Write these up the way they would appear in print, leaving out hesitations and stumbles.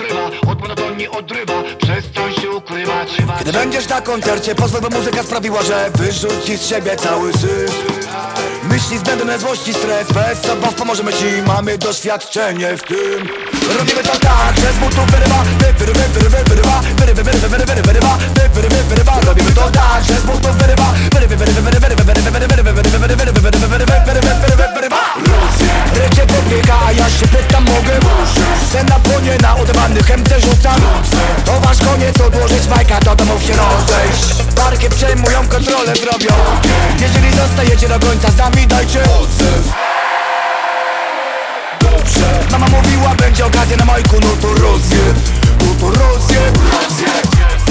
odkrywa, od monotonii odrywa, przestań się ukrywać. Kiedy będziesz na koncercie, pozwól, by muzyka sprawiła, że wyrzuci z siebie cały syf. Myśli zbędne, złości, stres, bez obaw pomożemy ci, mamy doświadczenie w tym. Robimy to tak, że z butów wyrywa, wyrywa, robimy to tak, że z butów wyrywa, rycie podbiega, a ja się pytam, mogę? Scena płonie, na udawanych chemce rzucam. To wasz koniec, odłożyć bajka, do domów się rozejść. Parkie przejmują, kontrolę zrobią. Jeżeli zostajecie do końca, sami dajcie odzew. Dobrze. Mama mówiła, będzie okazja na majku, no to rozjeb. No to rozjeb, rozjeb.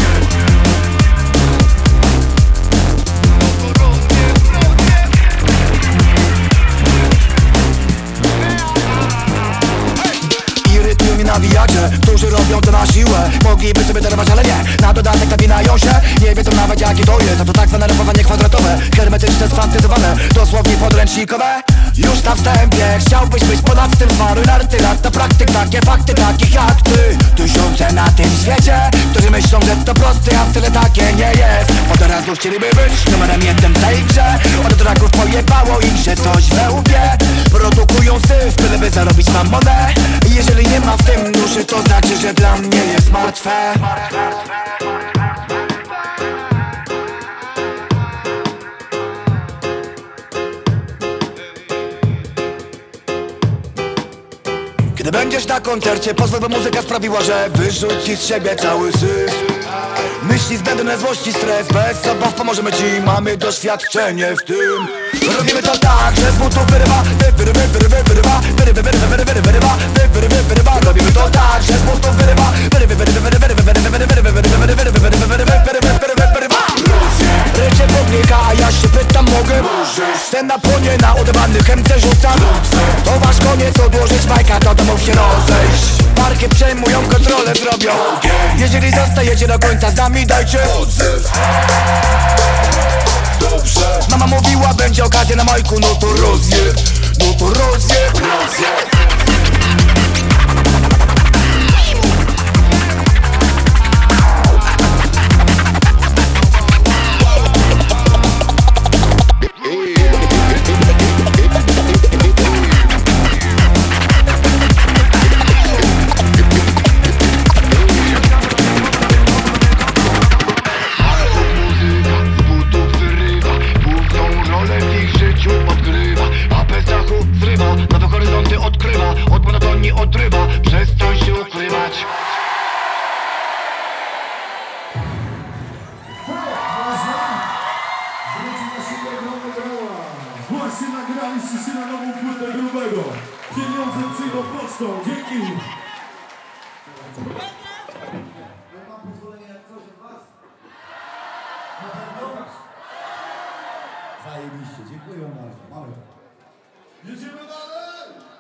Irytują mnie nawijacze, którzy robią to na siłę. Mogliby sobie darować, ale nie, na dodatek napinają się. Nie wiedzą nawet jakie to jest, a to tak zwane rapowanie kwadratowe, hermetyczne, sfantyzowane, dosłownie podręcznikowe. Już na wstępie chciałbyś być ponad tym, zmaruj narty, lata praktyk, takie fakty, takich jak ty. Tysiące na tym świecie, którzy myślą, że to prosty, a wcale takie nie jest. Od razu chcieliby być numerem jeden w tej grze. Od traków pojebało im się coś we łbie. Produkują syf, byleby zarobić mamonę. Jeżeli nie ma w tym duszy, to znaczy, że dla mnie jest martwe. Kiedy będziesz na koncercie, pozwól, by muzyka sprawiła, że wyrzuci z siebie cały syf. Myśli zbędne, złości, stres, bez obaw pomożemy ci, mamy doświadczenie w tym. Robimy to tak, że z butów wyrywa, robimy to tak, że z butów wyrywa, rycie podbiega, a ja się pytam, mogę? Scena płonie, na udawanych chemce rzucam. To wasz koniec, odłożyć bajka, do domów się rozejść. Parkie przejmują, kontrolę zrobią. Jeżeli zostajecie do końca, sami dajcie odzew. Dobrze. Mama mówiła, będzie okazja na majku, no to rozjeb. No to rozjeb, rozjeb. Odrywa, przestań się ukrywać. Właśnie nagraliście się na nową płytę Grubego. Pieniądze przyjdą pocztą. Dzięki. Mam pozwolenie jak coś od was? Zajebiście, dziękuję bardzo. Mamy to. Jedziemy dalej!